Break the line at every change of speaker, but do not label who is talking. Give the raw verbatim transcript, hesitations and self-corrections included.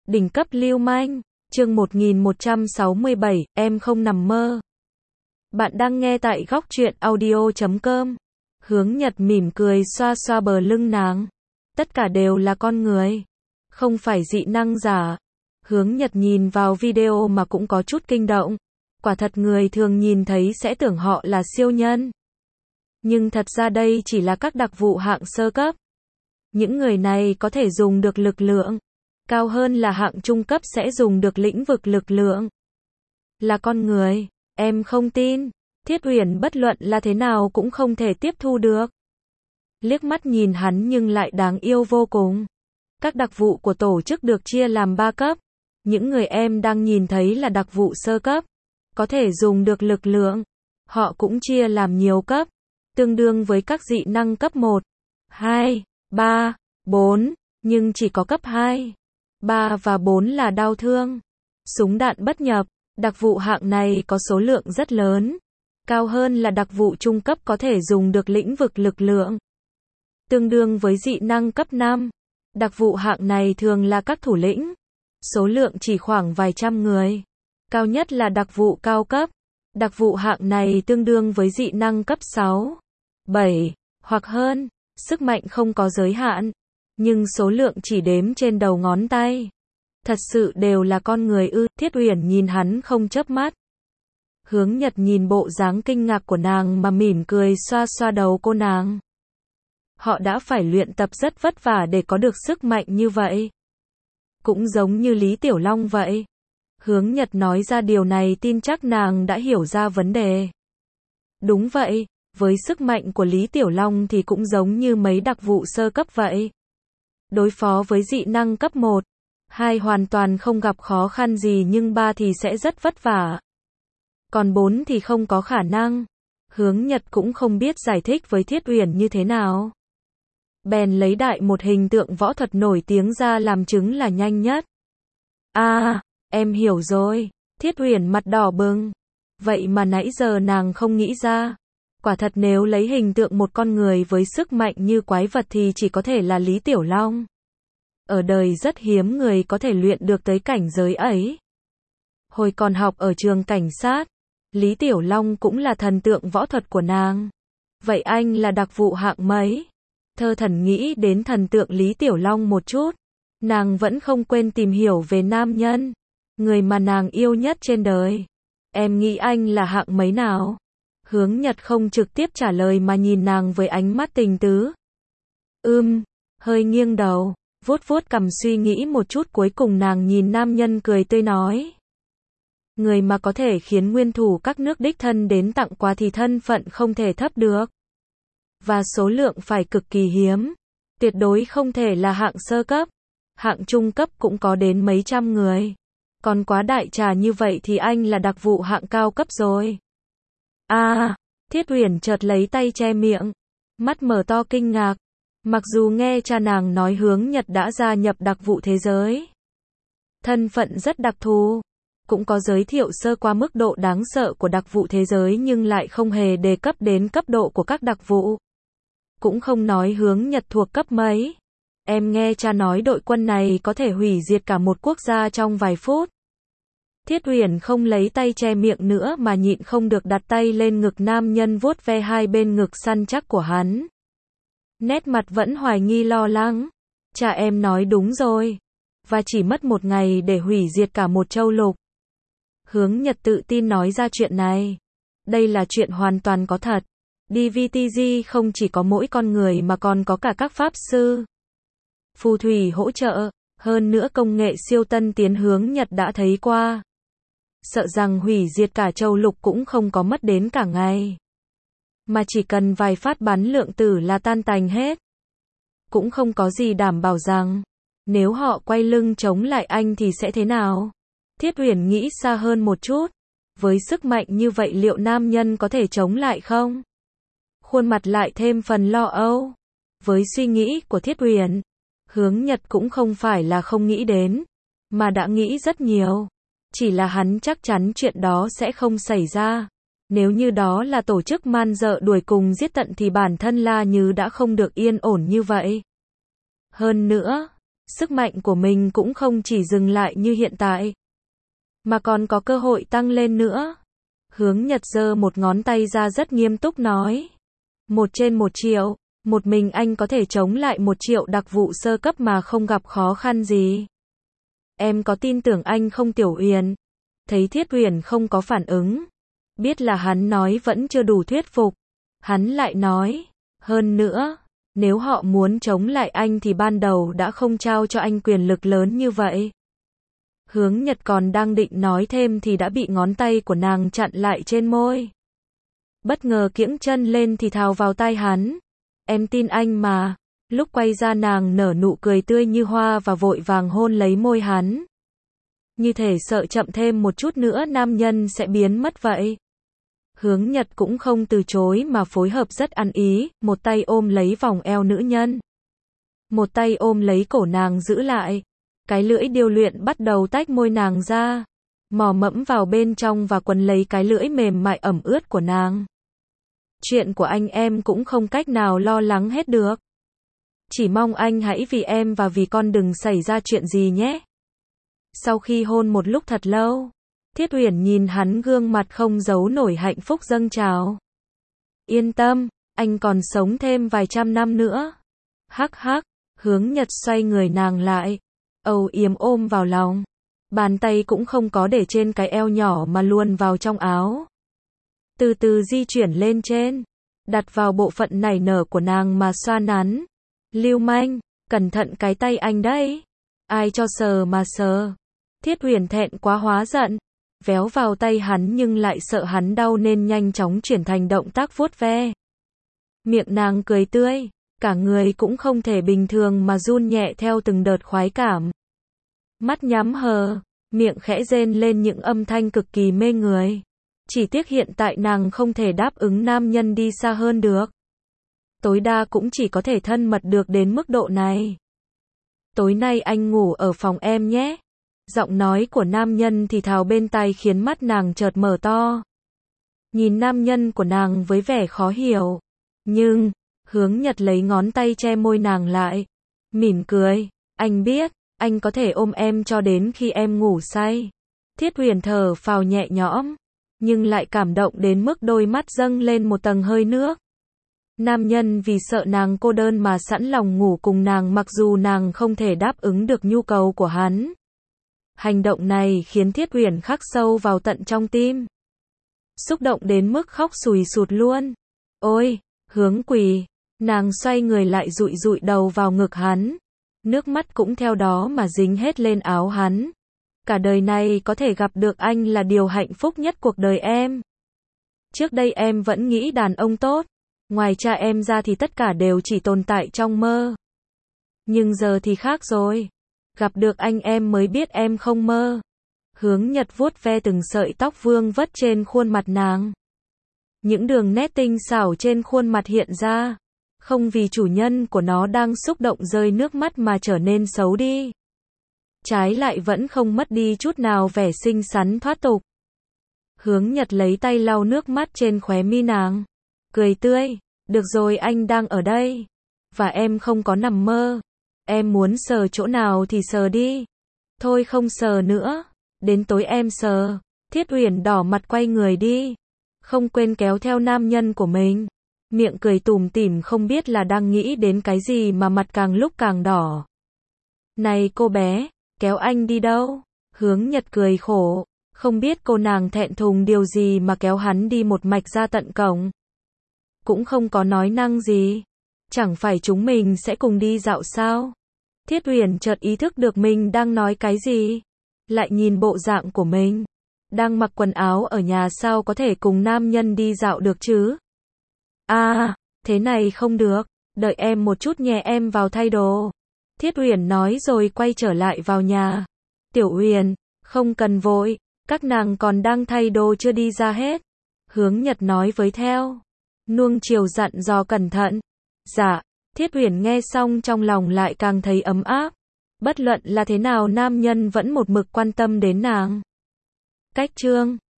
Đỉnh cấp lưu manh, chương một nghìn một trăm sáu mươi bảy, em không nằm mơ. Bạn đang nghe tại góc truyện audio chấm com. Hướng Nhật mỉm cười xoa xoa bờ lưng nàng. Tất cả đều là con người, không phải dị năng giả. Hướng Nhật nhìn vào video mà cũng có chút kinh động. Quả thật người thường nhìn thấy sẽ tưởng họ là siêu nhân. Nhưng thật ra đây chỉ là các đặc vụ hạng sơ cấp. Những người này có thể dùng được lực lượng cao hơn là hạng trung cấp sẽ dùng được lĩnh vực lực lượng. Là con người, em không tin. Thiết Uyển bất luận là thế nào cũng không thể tiếp thu được. Liếc mắt nhìn hắn nhưng lại đáng yêu vô cùng. Các đặc vụ của tổ chức được chia làm ba cấp. Những người em đang nhìn thấy là đặc vụ sơ cấp, có thể dùng được lực lượng. Họ cũng chia làm nhiều cấp, tương đương với các dị năng cấp một, hai, ba, bốn, nhưng chỉ có cấp hai, ba và bốn là đau thương, súng đạn bất nhập. Đặc vụ hạng này có số lượng rất lớn, cao hơn là đặc vụ trung cấp có thể dùng được lĩnh vực lực lượng, tương đương với dị năng cấp năm. Đặc vụ hạng này thường là các thủ lĩnh, số lượng chỉ khoảng vài trăm người. Cao nhất là đặc vụ cao cấp. Đặc vụ hạng này tương đương với dị năng cấp sáu, bảy, hoặc hơn. Sức mạnh không có giới hạn, nhưng số lượng chỉ đếm trên đầu ngón tay. Thật sự đều là con người ư? Thiết Uyển nhìn hắn không chớp mắt. Hướng Nhật nhìn bộ dáng kinh ngạc của nàng mà mỉm cười xoa xoa đầu cô nàng. Họ đã phải luyện tập rất vất vả để có được sức mạnh như vậy. Cũng giống như Lý Tiểu Long vậy. Hướng Nhật nói ra điều này tin chắc nàng đã hiểu ra vấn đề. Đúng vậy, với sức mạnh của Lý Tiểu Long thì cũng giống như mấy đặc vụ sơ cấp vậy. Đối phó với dị năng cấp một, hai hoàn toàn không gặp khó khăn gì nhưng ba thì sẽ rất vất vả. Còn bốn thì không có khả năng. Hướng Nhật cũng không biết giải thích với Thiết Uyển như thế nào. Bèn lấy đại một hình tượng võ thuật nổi tiếng ra làm chứng là nhanh nhất. À, em hiểu rồi. Thiết Uyển mặt đỏ bừng. Vậy mà nãy giờ nàng không nghĩ ra. Quả thật nếu lấy hình tượng một con người với sức mạnh như quái vật thì chỉ có thể là Lý Tiểu Long. Ở đời rất hiếm người có thể luyện được tới cảnh giới ấy. Hồi còn học ở trường cảnh sát, Lý Tiểu Long cũng là thần tượng võ thuật của nàng. Vậy anh là đặc vụ hạng mấy? Thơ Thần nghĩ đến thần tượng Lý Tiểu Long một chút. Nàng vẫn không quên tìm hiểu về nam nhân, người mà nàng yêu nhất trên đời. Em nghĩ anh là hạng mấy nào? Hướng Nhật không trực tiếp trả lời mà nhìn nàng với ánh mắt tình tứ. Ưm, hơi nghiêng đầu, vuốt vuốt cằm suy nghĩ một chút cuối cùng nàng nhìn nam nhân cười tươi nói. Người mà có thể khiến nguyên thủ các nước đích thân đến tặng quà thì thân phận không thể thấp được. Và số lượng phải cực kỳ hiếm. Tuyệt đối không thể là hạng sơ cấp. Hạng trung cấp cũng có đến mấy trăm người. Còn quá đại trà như vậy thì anh là đặc vụ hạng cao cấp rồi. À, Thiết Uyển chợt lấy tay che miệng, mắt mở to kinh ngạc. Mặc dù nghe cha nàng nói Hướng Nhật đã gia nhập đặc vụ thế giới, thân phận rất đặc thù, cũng có giới thiệu sơ qua mức độ đáng sợ của đặc vụ thế giới nhưng lại không hề đề cấp đến cấp độ của các đặc vụ. Cũng không nói Hướng Nhật thuộc cấp mấy. Em nghe cha nói đội quân này có thể hủy diệt cả một quốc gia trong vài phút. Thiết Uyển không lấy tay che miệng nữa mà nhịn không được đặt tay lên ngực nam nhân vuốt ve hai bên ngực săn chắc của hắn. Nét mặt vẫn hoài nghi lo lắng. Cha em nói đúng rồi. Và chỉ mất một ngày để hủy diệt cả một châu lục. Hướng Nhật tự tin nói ra chuyện này. Đây là chuyện hoàn toàn có thật. đê vê tê giê không chỉ có mỗi con người mà còn có cả các pháp sư, phù thủy hỗ trợ. Hơn nữa công nghệ siêu tân tiến Hướng Nhật đã thấy qua. Sợ rằng hủy diệt cả châu lục cũng không có mất đến cả ngày. Mà chỉ cần vài phát bắn lượng tử là tan tành hết. Cũng không có gì đảm bảo rằng, nếu họ quay lưng chống lại anh thì sẽ thế nào? Thiết Uyển nghĩ xa hơn một chút. Với sức mạnh như vậy liệu nam nhân có thể chống lại không? Khuôn mặt lại thêm phần lo âu. Với suy nghĩ của Thiết Uyển, Hướng Nhật cũng không phải là không nghĩ đến, mà đã nghĩ rất nhiều. Chỉ là hắn chắc chắn chuyện đó sẽ không xảy ra. Nếu như đó là tổ chức man dợ đuổi cùng giết tận thì bản thân La Như đã không được yên ổn như vậy. Hơn nữa, sức mạnh của mình cũng không chỉ dừng lại như hiện tại, mà còn có cơ hội tăng lên nữa. Hướng Nhật giơ một ngón tay ra rất nghiêm túc nói. Một trên một triệu, một mình anh có thể chống lại một triệu đặc vụ sơ cấp mà không gặp khó khăn gì. Em có tin tưởng anh không Tiểu Uyển? Thấy Thiết Uyển không có phản ứng, biết là hắn nói vẫn chưa đủ thuyết phục, hắn lại nói, hơn nữa, nếu họ muốn chống lại anh thì ban đầu đã không trao cho anh quyền lực lớn như vậy. Hướng Nhật còn đang định nói thêm thì đã bị ngón tay của nàng chặn lại trên môi. Bất ngờ kiễng chân lên thì thào vào tai hắn. Em tin anh mà. Lúc quay ra nàng nở nụ cười tươi như hoa và vội vàng hôn lấy môi hắn. Như thể sợ chậm thêm một chút nữa nam nhân sẽ biến mất vậy. Hướng Nhật cũng không từ chối mà phối hợp rất ăn ý, một tay ôm lấy vòng eo nữ nhân. Một tay ôm lấy cổ nàng giữ lại. Cái lưỡi điêu luyện bắt đầu tách môi nàng ra, mò mẫm vào bên trong và quấn lấy cái lưỡi mềm mại ẩm ướt của nàng. Chuyện của anh em cũng không cách nào lo lắng hết được. Chỉ mong anh hãy vì em và vì con đừng xảy ra chuyện gì nhé. Sau khi hôn một lúc thật lâu, Thiết Uyển nhìn hắn gương mặt không giấu nổi hạnh phúc dâng trào. Yên tâm, anh còn sống thêm vài trăm năm nữa. Hắc hắc, Hướng Nhật xoay người nàng lại, âu yếm ôm vào lòng. Bàn tay cũng không có để trên cái eo nhỏ mà luồn vào trong áo. Từ từ di chuyển lên trên, đặt vào bộ phận nảy nở của nàng mà xoa nắn. Lưu manh, cẩn thận cái tay anh đấy. Ai cho sờ mà sờ. Thiết Uyển thẹn quá hóa giận, véo vào tay hắn nhưng lại sợ hắn đau nên nhanh chóng chuyển thành động tác vuốt ve. Miệng nàng cười tươi, cả người cũng không thể bình thường mà run nhẹ theo từng đợt khoái cảm. Mắt nhắm hờ, miệng khẽ rên lên những âm thanh cực kỳ mê người. Chỉ tiếc hiện tại nàng không thể đáp ứng nam nhân đi xa hơn được. Tối đa cũng chỉ có thể thân mật được đến mức độ này. Tối nay anh ngủ ở phòng em nhé. Giọng nói của nam nhân thì thào bên tai khiến mắt nàng chợt mở to. Nhìn nam nhân của nàng với vẻ khó hiểu. Nhưng, Hướng Nhật lấy ngón tay che môi nàng lại. Mỉm cười, anh biết, anh có thể ôm em cho đến khi em ngủ say. Thiết Uyển thở phào nhẹ nhõm, nhưng lại cảm động đến mức đôi mắt dâng lên một tầng hơi nước. Nam nhân vì sợ nàng cô đơn mà sẵn lòng ngủ cùng nàng mặc dù nàng không thể đáp ứng được nhu cầu của hắn. Hành động này khiến Thiết Uyển khắc sâu vào tận trong tim. Xúc động đến mức khóc sùi sụt luôn. Ôi, Hướng Quỳ, nàng xoay người lại dụi dụi đầu vào ngực hắn. Nước mắt cũng theo đó mà dính hết lên áo hắn. Cả đời này có thể gặp được anh là điều hạnh phúc nhất cuộc đời em. Trước đây em vẫn nghĩ đàn ông tốt, ngoài cha em ra thì tất cả đều chỉ tồn tại trong mơ. Nhưng giờ thì khác rồi. Gặp được anh em mới biết em không mơ. Hướng Nhật vuốt ve từng sợi tóc vương vất trên khuôn mặt nàng. Những đường nét tinh xảo trên khuôn mặt hiện ra. Không vì chủ nhân của nó đang xúc động rơi nước mắt mà trở nên xấu đi. Trái lại vẫn không mất đi chút nào vẻ xinh xắn thoát tục. Hướng Nhật lấy tay lau nước mắt trên khóe mi nàng. Cười tươi, được rồi anh đang ở đây. Và em không có nằm mơ. Em muốn sờ chỗ nào thì sờ đi. Thôi không sờ nữa. Đến tối em sờ. Thiết Uyển đỏ mặt quay người đi. Không quên kéo theo nam nhân của mình. Miệng cười tủm tỉm không biết là đang nghĩ đến cái gì mà mặt càng lúc càng đỏ. Này cô bé, kéo anh đi đâu? Hướng Nhật cười khổ. Không biết cô nàng thẹn thùng điều gì mà kéo hắn đi một mạch ra tận cổng. Cũng không có nói năng gì. Chẳng phải chúng mình sẽ cùng đi dạo sao? Thiết Uyển chợt ý thức được mình đang nói cái gì. Lại nhìn bộ dạng của mình. Đang mặc quần áo ở nhà sao có thể cùng nam nhân đi dạo được chứ? À, thế này không được. Đợi em một chút nhé em vào thay đồ. Thiết Uyển nói rồi quay trở lại vào nhà. Tiểu Uyển, không cần vội. Các nàng còn đang thay đồ chưa đi ra hết. Hướng Nhật nói với theo. Nuông chiều dặn dò cẩn thận. Dạ. Thiết Uyển nghe xong trong lòng lại càng thấy ấm áp. Bất luận là thế nào nam nhân vẫn một mực quan tâm đến nàng. Cách chương